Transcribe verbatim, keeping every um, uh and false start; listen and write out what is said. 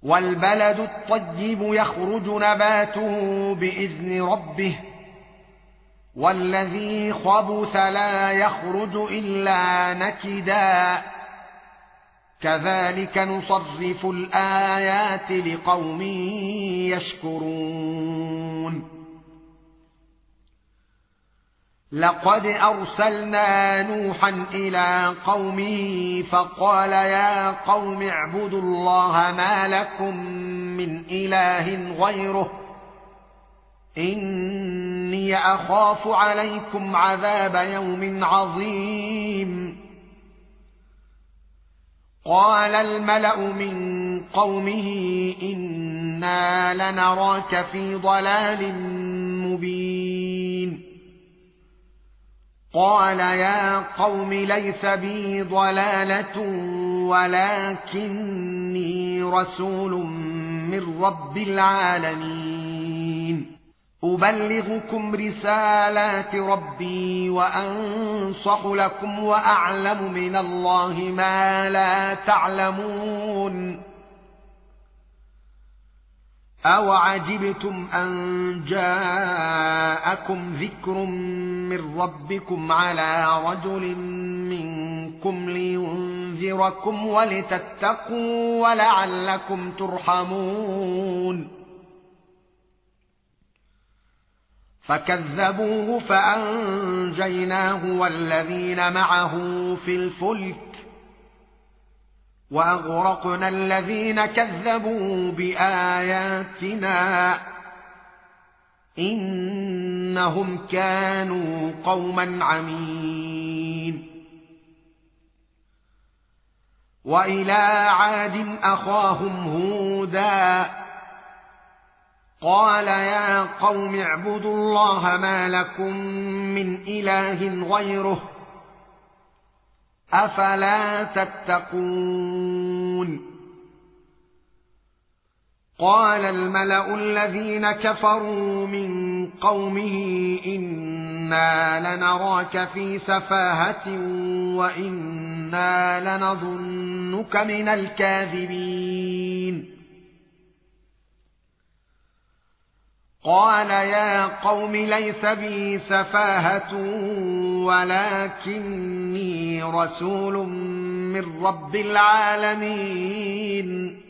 والبلد الطيب يخرج نباته بإذن ربه والذي خبث لا يخرج إلا نكدا كذلك نصرف الآيات لقوم يشكرون لقد أرسلنا نوحا إلى قومه فقال يا قوم اعبدوا الله ما لكم من إله غيره إني أخاف عليكم عذاب يوم عظيم قال الملأ من قومه إنا لنراك في ضلال مبين قال يا قوم ليس بي ضلالة ولكني رسول من رب العالمين أبلغكم رسالات ربي وأنصح لكم وأعلم من الله ما لا تعلمون أَوْ عَجِبْتُمْ أَنْ جَاءَكُمْ ذِكْرٌ مِّنْ رَبِّكُمْ عَلَى رَجُلٍ مِّنْكُمْ لِيُنذِرَكُمْ وَلِتَتَّقُوا وَلَعَلَّكُمْ تُرْحَمُونَ فَكَذَّبُوهُ فَأَنْجَيْنَاهُ وَالَّذِينَ مَعَهُ فِي الْفُلْكِ وَأَغْرَقْنَا الَّذِينَ كَذَّبُوا بِآيَاتِنَا إِنَّهُمْ كَانُوا قَوْمًا عَمِينَ وَإِلَى عَادٍ أَخَاهُمْ هُودًا قَالَ يَا قَوْمِ اعْبُدُوا اللَّهَ مَا لَكُمْ مِنْ إِلَٰهٍ غَيْرُهُ أفلا تتقون قال الملأ الذين كفروا من قومه إنا لنراك في سفاهة وإنا لنظنك من الكاذبين قال يا قوم ليس بي سفاهة ولكني رسول من رب العالمين